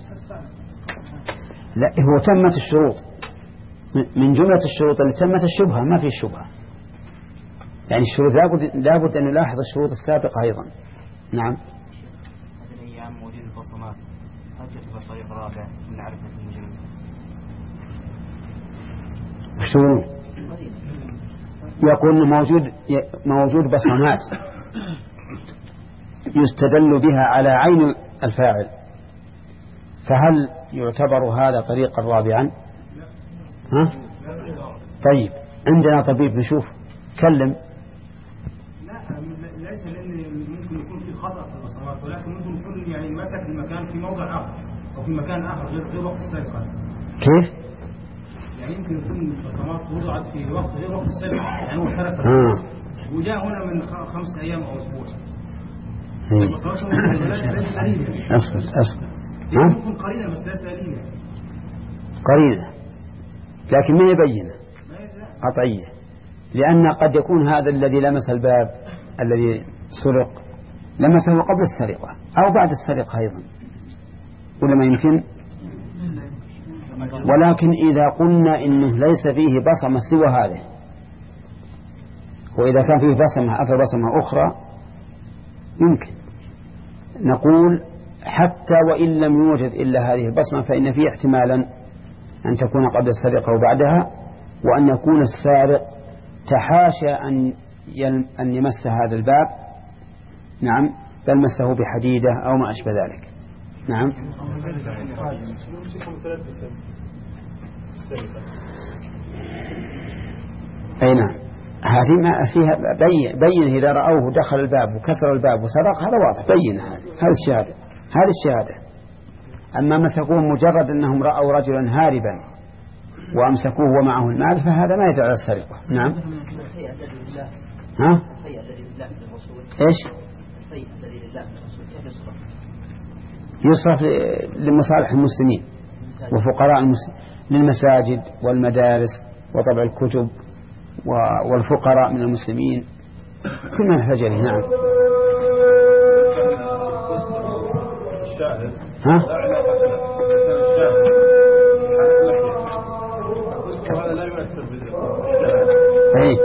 S1: لا، هو تمت الشروط، من جملة الشروط اللي تمت الشبهة، ما في شبهة. يعني الشروط لابد لابد أن نلاحظ الشروط السابقة أيضا. نعم.
S3: هذه الأيام موجود البصمات، هل تعتبر طريق رابع من معرفة المجرم؟
S1: شو يقول موجود موجود بصمات يستدل بها على عين الفاعل، فهل يعتبر هذا طريقا رابعا؟ ها؟ طيب عندنا طبيب نشوف كلم.
S2: لا، ليس لأن ممكن يكون في خطأ في البصمات، ولكن ممكن يكون يعني مسك المكان في موضع آخر أو في مكان آخر غير غير وقت السرقة.
S1: كيف؟
S2: يعني يمكن يكون البصمات وضعت في وقت غير وقت السرقة، يعني هو سرق وجاء هنا من خمس أيام أو أسبوع. البصمات ليست قليلة.
S1: أصبر أصبر.
S2: يمكن قليلة بس ليست قليلة.
S1: قليلة لكن ما يبين قطعية، لأن قد يكون هذا الذي لمس الباب الذي سرق لمسه قبل السرقة أو بعد السرقة أيضا، ولا ما يمكن. ولكن إذا قلنا إنه ليس فيه بصمة سوى هذه، وإذا كان فيه بصمة أثر بصمة أخرى يمكن نقول حتى وإن لم يوجد إلا هذه البصمة فإن فيه احتمالا أن تكون قبل السرقة وبعدها، وأن يكون السارق تحاشى أن أن يمس هذا الباب، نعم، بل مسه بحديدة أو ما أشبه ذلك. نعم. أي نعم، هذه ما فيها بين بين إذا رأوه دخل الباب وكسر الباب وسرق، هذا واضح بين، هذا هذا الشهادة هذه الشهادة. أما مسكوه مجرد أنهم رأوا رجلا هاربا وأمسكوه ومعه المال فهذا ما يدعو على السرقة. نعم. ها؟ إيش؟ يصرف لمصالح المسلمين وفقراء المسلمين، للمساجد والمدارس وطبع الكتب والفقراء من المسلمين، كل ما يحتاج إليه. نعم. ها؟ أي.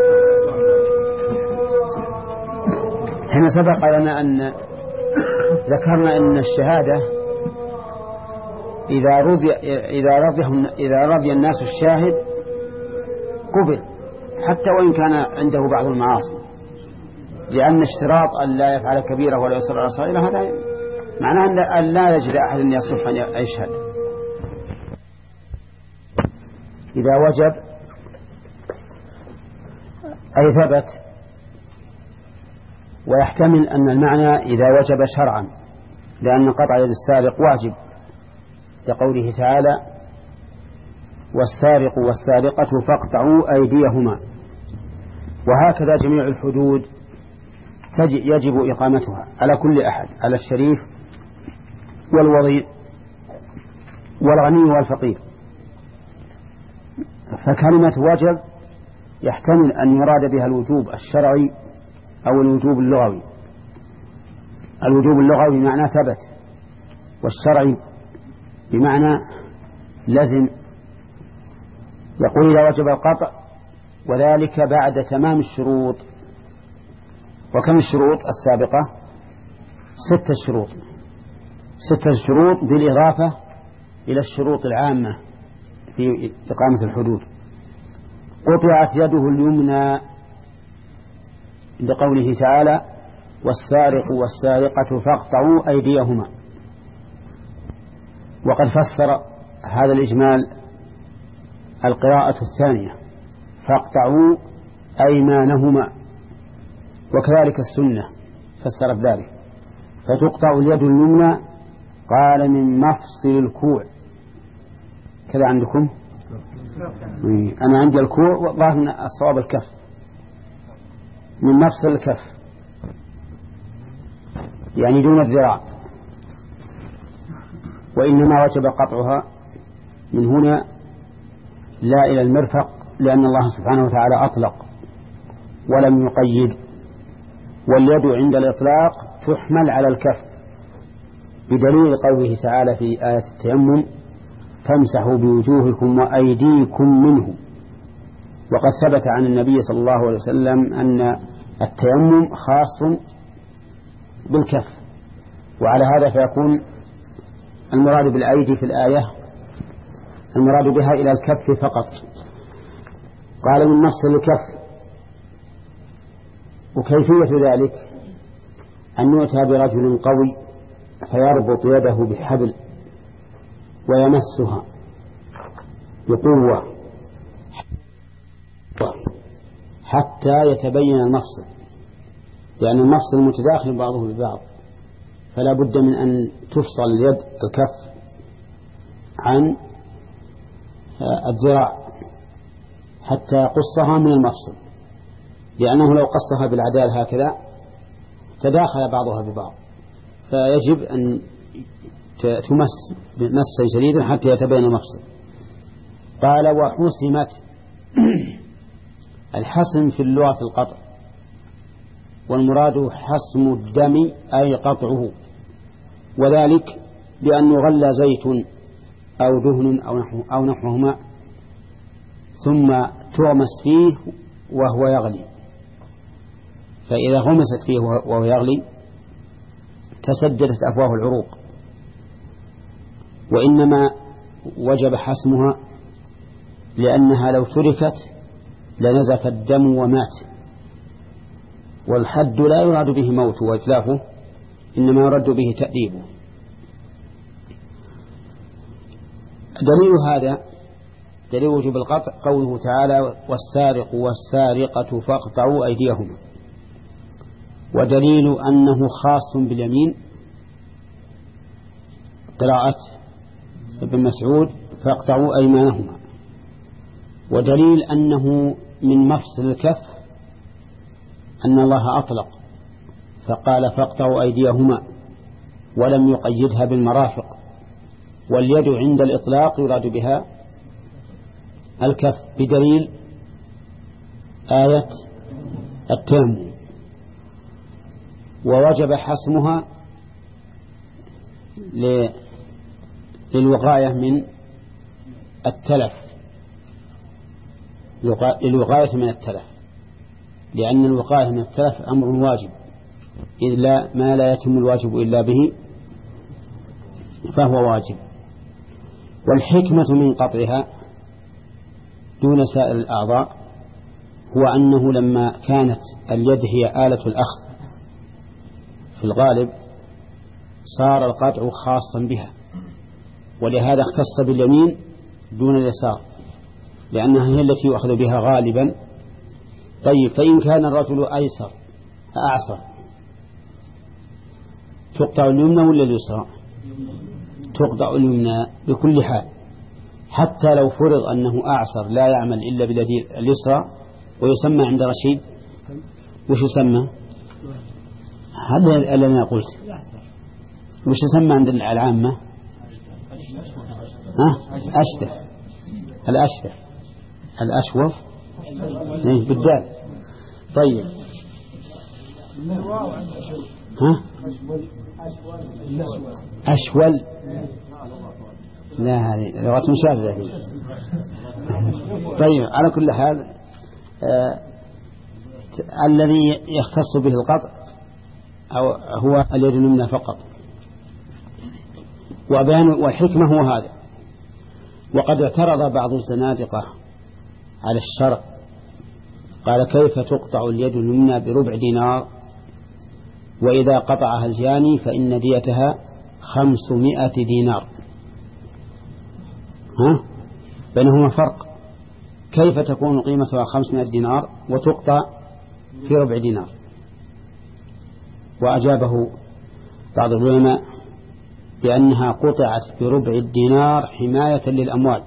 S1: هنا سبق لنا أن ذكرنا أن الشهادة إذا رضي إذا رضي إذا رضي الناس الشاهد قبل حتى وإن كان عنده بعض المعاصي، لأن اشتراط أن لا يفعل كبيرة ولا يصر على صغيرة هذا معناه أن لا يجد أحد يصح أن يشهد. إذا وجب أي ثبت، ويحتمل أن المعنى إذا وجب شرعا، لأن قطع يد السارق واجب لقوله تعالى والسارق والسارقة فاقطعوا أيديهما. وهكذا جميع الحدود يجب إقامتها على كل أحد، على الشريف والوضيع والغني والفقير. فكلمة وجب يحتمل أن يراد بها الوجوب الشرعي أو الوجوب اللغوي. الوجوب اللغوي بمعنى ثبت، والشرعي بمعنى لزم. يقول إذا وجب القطع وذلك بعد تمام الشروط. وكم الشروط السابقة؟ ستة شروط، ستة شروط بالإضافة إلى الشروط العامة في إقامة الحدود. قطعت يده اليمنى لقوله تعالى والسارق والسارقة فاقطعوا أيديهما. وقد فسر هذا الإجمال القراءة الثانية فاقطعوا أيمانهما، وكذلك السنة فسرت ذلك فتقطع اليد اليمنى قال من مفصل الكوع. كذا عندكم؟ أنا عندي الكوع وظاهر الصواب الكف، من مفصل الكف يعني دون الذراع، وإنما وجب قطعها من هنا لا إلى المرفق، لأن الله سبحانه وتعالى أطلق ولم يقيد. واليد عند الإطلاق تحمل على الكف بدليل قوله تعالى في آية التيمم فامسحوا بوجوهكم وأيديكم منه. وقد ثبت عن النبي صلى الله عليه وسلم أن التيمم خاص بالكف، وعلى هذا فيكون المراد بالأيدي في الآية المراد بها إلى الكف فقط. قال من مفصل الكف. وكيفية ذلك أن يؤتى برجل قوي فيربط يده بحبل ويمسها بقوة حتى يتبين المفصل، لأن المفصل متداخل بعضه ببعض، فلا بد من أن تفصل اليد الكف عن الذراع حتى يقصها من المفصل، لأنه لو قصها بالعدال هكذا تداخل بعضها ببعض، فيجب أن تمس مسا شديدا حتى يتبين المفصل. قال وحسمت. الحسم في اللغة القطع، والمراد حسم الدم أي قطعه، وذلك بأن يغلى زيت أو دهن أو نحو أو نحوهما ثم تغمس فيه وهو يغلي، فإذا غمست فيه وهو يغلي تسددت أفواه العروق. وإنما وجب حسمها لأنها لو تركت لنزف الدم ومات، والحد لا يراد به موت وإتلافه، إنما يراد به تأديبه. دليل هذا دليل وجوب القطع قوله تعالى والسارق والسارقة فاقطعوا أيديهما، ودليل أنه خاص باليمين قراءة ابن مسعود فاقطعوا أيمانهما، ودليل أنه من مفصل الكف أن الله أطلق فقال فاقطعوا أيديهما ولم يقيدها بالمرافق، واليد عند الإطلاق يراد بها الكف بدليل آية التيمم. ووجب حسمها للوقاية من التلف، للوقاية من التلف، لأن الوقاية من التلف أمر واجب، إذ لا ما لا يتم الواجب إلا به فهو واجب. والحكمة من قطعها دون سائر الأعضاء هو أنه لما كانت اليد هي آلة الأخذ في الغالب صار القطع خاصا بها، ولهذا اختص باليمين دون اليسار لأنها هي التي يؤخذ بها غالبا. طيب فإن كان الرجل أيسر أعسر تقطع اليمنى ولا اليسرى؟ تقطع اليمنى بكل حال، حتى لو فرض أنه أعسر لا يعمل إلا باليد اليسرى ويسمى عند رشيد وش يسمى؟ هذا اللي أنا قلت. وش يسمى عند العامة؟ ها؟ أشدف، الأشدف، الأشوف بالدال. طيب ها؟ أشول، لا هذه لغة مشابهة. طيب على كل حال آه الذي يختص به القطع أو هو اليد اليمنى فقط. وبيان والحكمة هو هذا. وقد اعترض بعض الزنادقة على الشرع، قال كيف تقطع اليد اليمنى بربع دينار وإذا قطعها الجاني فإن ديتها خمسمائة دينار. ها؟ بينهما فرق، كيف تكون قيمتها خمسمائة دينار وتقطع في ربع دينار؟ وأجابه بعض العلماء بأنها قطعت بربع الدينار حماية للأموال،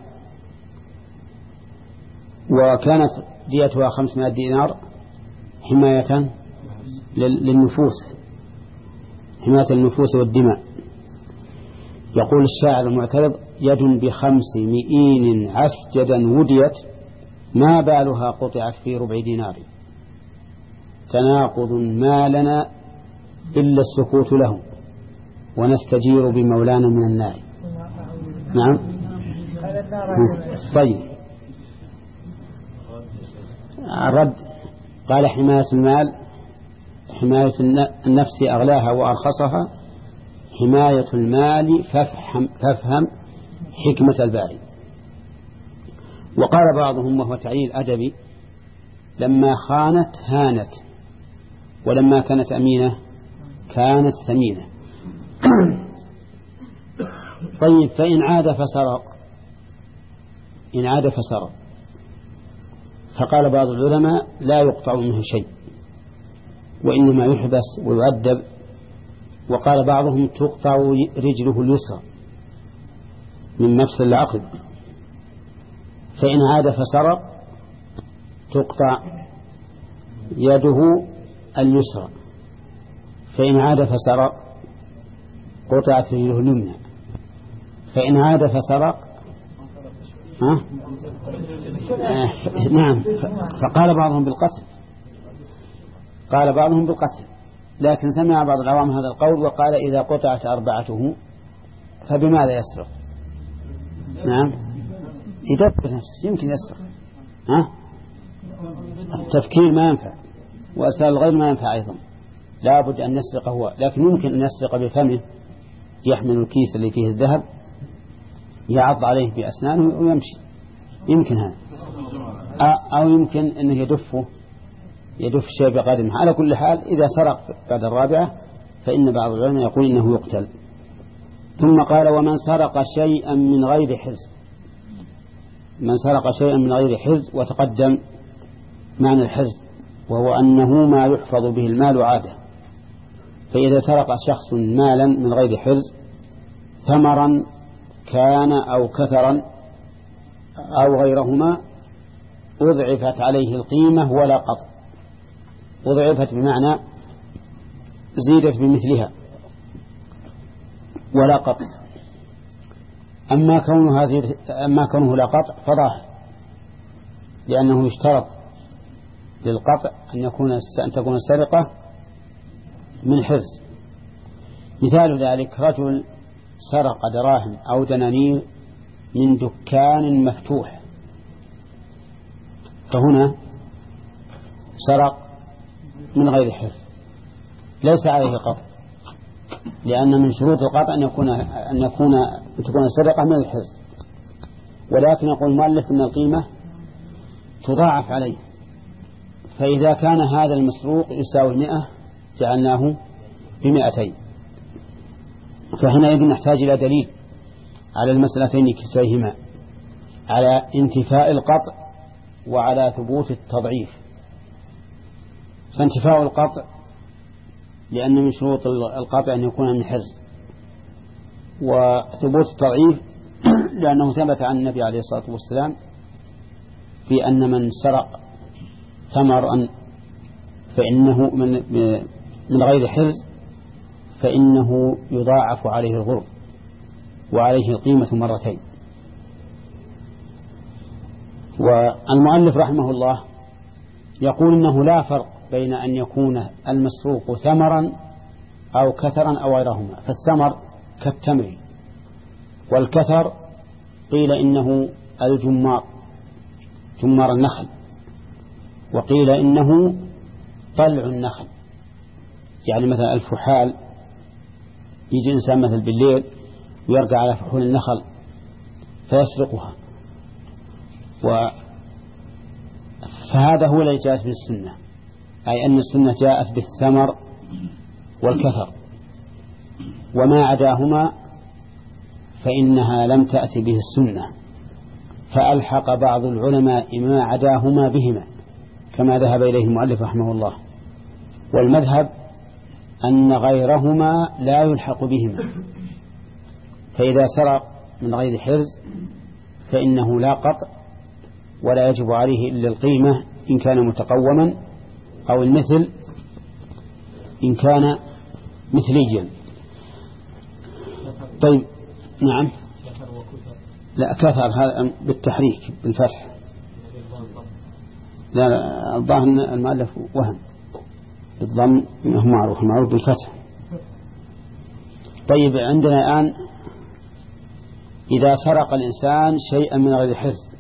S1: وكانت ديتها خمسمائة دينار حماية للنفوس، حماية النفوس والدماء. يقول الشاعر المعترض يد بخمس مئين عسجدا وديت ما بالها قطعت في ربع دينار، تناقض ما لنا إلا السكوت له ونستجير بمولانا من النار. نعم. طيب الرد قال حماية المال حماية النفس أغلاها وأرخصها، حماية المال فافهم, فافهم حكمة الباري. وقال بعضهم وهو تعليل أدبي لما خانت هانت ولما كانت أمينة كانت ثمينة. طيب فإن عاد فسرق، إن عاد فسرق فقال بعض العلماء لا يقطع منه شيء وإنما يحبس ويؤدب. وقال بعضهم تقطع رجله اليسرى من نفس العقد. فإن عاد فسرق تقطع يده اليسرى، فإن عاد فسرق قطعت رجله اليمنى، فإن عاد فسرق ها؟ آه نعم. فقال بعضهم بالقتل، قال بعضهم بالقتل، لكن سمع بعض العوام هذا القول وقال إذا قطعت أربعته فبماذا يسرق؟ نعم يدبر نفسه يمكن يسرق. ها؟ التفكير ما ينفع وأسأل الغير ما ينفع أيضا، لا بد أن يسرق هو، لكن يمكن أن يسرق بفمه، يحمل الكيس اللي فيه الذهب يعض عليه بأسنانه ويمشي، يمكن هذا، أو يمكن أنه يدفه يدف شيء بقدمه. على كل حال إذا سرق بعد الرابعة فإن بعض العلماء يقول إنه يقتل. ثم قال ومن سرق شيئا من غير حرز، من سرق شيئا من غير حرز، وتقدم معنى الحرز وهو أنه ما يحفظ به المال عادة. فإذا سرق شخص مالا من غير حرز ثمرا كان أو كثرا أو غيرهما أضعفت عليه القيمة ولا قطع. أضعفت بمعنى زيدت بمثلها ولا قطع. أما كونها زيد أما كونه لا قطع فظاهر، لأنه يشترط للقطع أن يكون أن تكون السرقة من حرز. مثال ذلك رجل سرق دراهم أو دنانير من دكان مفتوح، فهنا سرق من غير حرز ليس عليه قطع، لأن من شروط القطع أن يكون أن يكون أن تكون السرقة من الحرز. ولكن يقول المؤلف أن القيمة تضاعف عليه، فإذا كان هذا المسروق يساوي مئة جعلناه بمئتين، فهنا نحتاج إلى دليل على المسألتين كلتيهما، على انتفاء القطع وعلى ثبوت التضعيف. فانتفاء القطع لأن من شروط القطع أن يكون من حرز، وثبوت التضعيف لأنه ثبت عن النبي عليه الصلاة والسلام في أن من سرق ثمرا فإنه من, من غير حرز فإنه يضاعف عليه الغرم وعليه القيمة مرتين. والمؤلف رحمه الله يقول إنه لا فرق بين أن يكون المسروق ثمرا أو كثرا أو غيرهما، فالثمر كالتمر، والكثر قيل إنه الجمار جمار النخل، وقيل إنه طلع النخل، يعني مثلا الفحال، يجي إنسان مثل بالليل ويرجع على فحول النخل فيسرقها، و فهذا هو الذي جاءت به السنة، أي أن السنة جاءت بالثمر والكثر، وما عداهما فإنها لم تأتي به السنة، فألحق بعض العلماء ما عداهما بهما كما ذهب إليه المؤلف رحمه الله. والمذهب أن غيرهما لا يلحق بهما، فإذا سرق من غير حرز فإنه لا قطع ولا يجب عليه إلا القيمة إن كان متقوما، أو المثل إن كان مثليا. طيب نعم، لا كثر هذا بالتحريك بالفتح، لا لا الظاهر المؤلف وهم بالضم هو معروف معروف بالفتح. طيب عندنا الآن إذا سرق الإنسان شيئا من غير حرز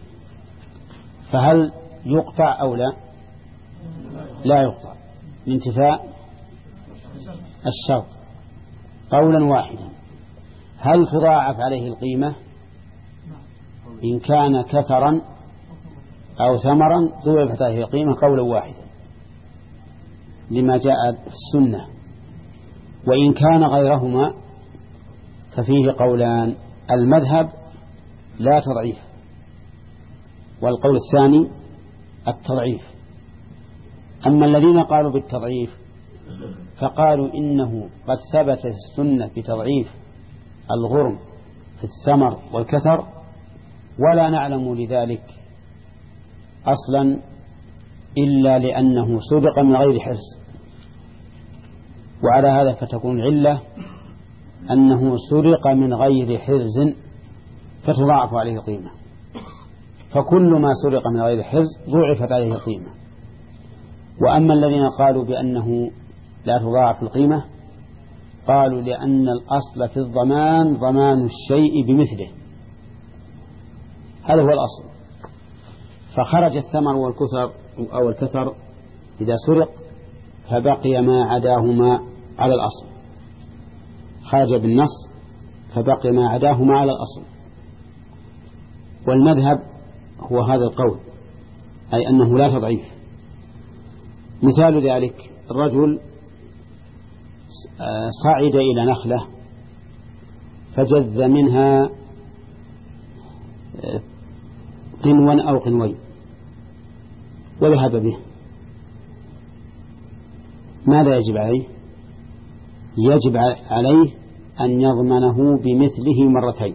S1: فهل يقطع أو لا؟ لا يقطع لانتفاء الشرط قولا واحدا. هل تضاعف عليه القيمة إن كان كثرا أو ثمرا؟ ضوعفت عليه القيمة قولا واحدا لما جاء في السنة. وإن كان غيرهما ففيه قولان، المذهب لا تضعيف، والقول الثاني التضعيف. أما الذين قالوا بالتضعيف فقالوا إنه قد ثبت السنة بتضعيف الغرم في الثمر والكثر، ولا نعلم لذلك أصلا إلا لأنه سرق من غير حرز، وعلى هذا فتكون العلة أنه سرق من غير حرز فتضاعف عليه القيمة، فكل ما سرق من غير حرز ضعفت عليه القيمة. وأما الذين قالوا بأنه لا تضاعف القيمة قالوا لأن الأصل في الضمان ضمان الشيء بمثله، هذا هو الأصل، فخرج الثمر والكثر أو الكثر إذا سرق فبقي ما عداهما على الأصل، خرج بالنص فبقي ما عداهما على الأصل. والمذهب هو هذا القول، أي أنه لا تضعيف. مثال ذلك الرجل صعد إلى نخلة فجذ منها قنوا أو قنوين وذهب به، ماذا يجب عليه؟ يجب عليه أن يضمنه بمثله مرتين.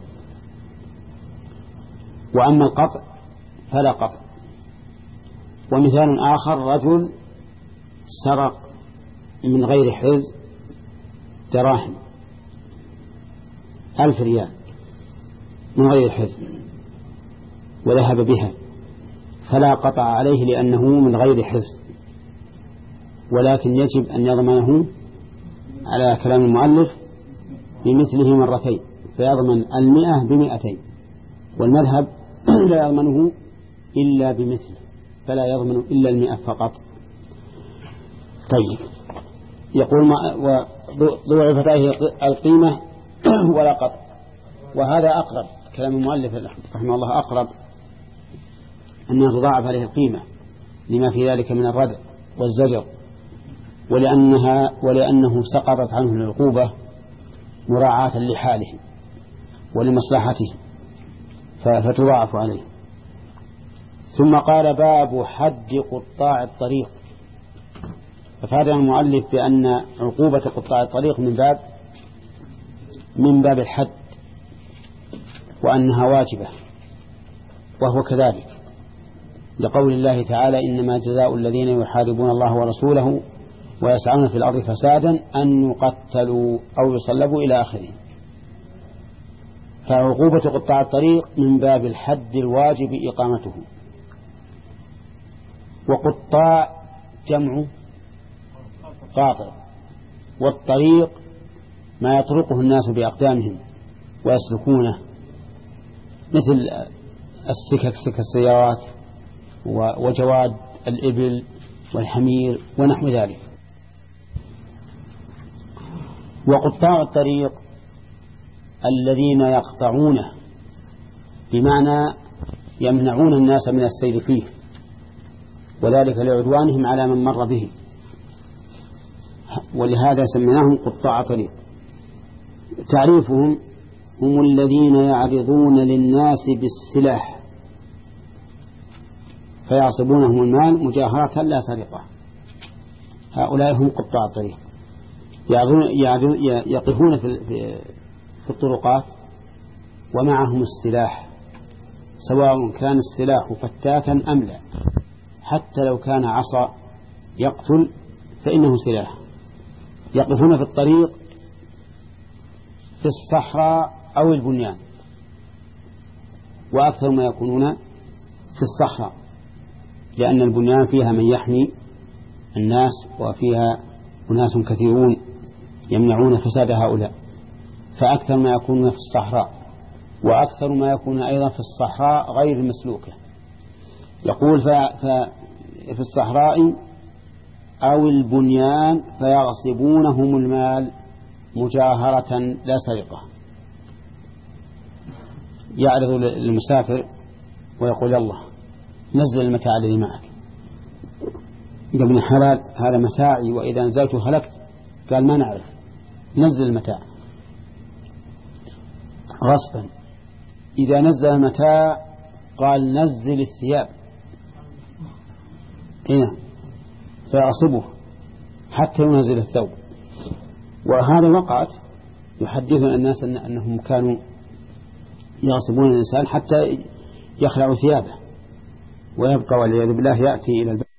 S1: وأما القطع فلا قطع. ومثال آخر رجل سرق من غير حرز دراهم ألف ريال من غير حرز وذهب بها، فلا قطع عليه لأنه من غير حرز، ولكن يجب أن يضمنه على كلام المؤلف بمثله مرتين، فيضمن المئة بمئتين. والمذهب لا يضمنه إلا بمثله، فلا يضمن إلا المئة فقط. طيب يقول وضعفت عليه القيمة ولا قطع، وهذا أقرب كلام المؤلف رحمه الله أقرب أنها تضاعف عليه القيمة لما في ذلك من الردع والزجر، ولأنها ولأنه سقطت عنه العقوبة مراعاة لحاله ولمصلحته فتضاعف عليه. ثم قال باب حد قطاع الطريق، ففاد المؤلف بأن عقوبة قطاع الطريق من باب من باب الحد وأنها واجبة، وهو كذلك لقول الله تعالى إنما جزاء الذين يحاربون الله ورسوله ويسعون في الأرض فسادا أن يقتلوا أو يصلبوا إلى آخره. فعقوبة قطاع الطريق من باب الحد الواجب إقامته. وقطاع جمع قاطع، والطريق ما يطرقه الناس بأقدامهم ويسلكونه، مثل السكك سكك السيارات وجواد الإبل والحمير ونحو ذلك. وقطاع الطريق الذين يقطعونه بمعنى يمنعون الناس من السير فيه، وذلك لعدوانهم على من مر به، ولهذا سميناهم قطاع طريق. تعريفهم هم الذين يعرضون للناس بالسلاح فيعصبونهم المال مجاهرة لا سرقة. هؤلاء هم قطاع الطريق، يقفون في في الطرقات ومعهم السلاح، سواء كان السلاح فتاكا أم لا، حتى لو كان عصا يقتل فإنه سلاح. يقفون في الطريق في الصحراء أو البنيان، وأكثر ما يكونون في الصحراء، لأن البنيان فيها من يحمي الناس وفيها أناس كثيرون يمنعون فساد هؤلاء، فأكثر ما يكون في الصحراء، وأكثر ما يكون أيضا في الصحراء غير المسلوكة. يقول في الصحراء أو البنيان فيغصبونهم المال مجاهرة لا سرقة. يعرض للمسافر ويقول يلا نزل المتاع الذي معك، إذا ابن حلال هذا متاعي وإذا نزلت هلكت، قال ما نعرف، نزل المتاع غصبا. إذا نزل المتاع قال نزل الثياب، هنا فيعصبه حتى ينزل الثوب. وهذا وقعت يحدثون الناس أن أنهم كانوا يغصبون الإنسان حتى يخلعوا ثيابه ويبقى والعياذ بالله يأتي إلى البيت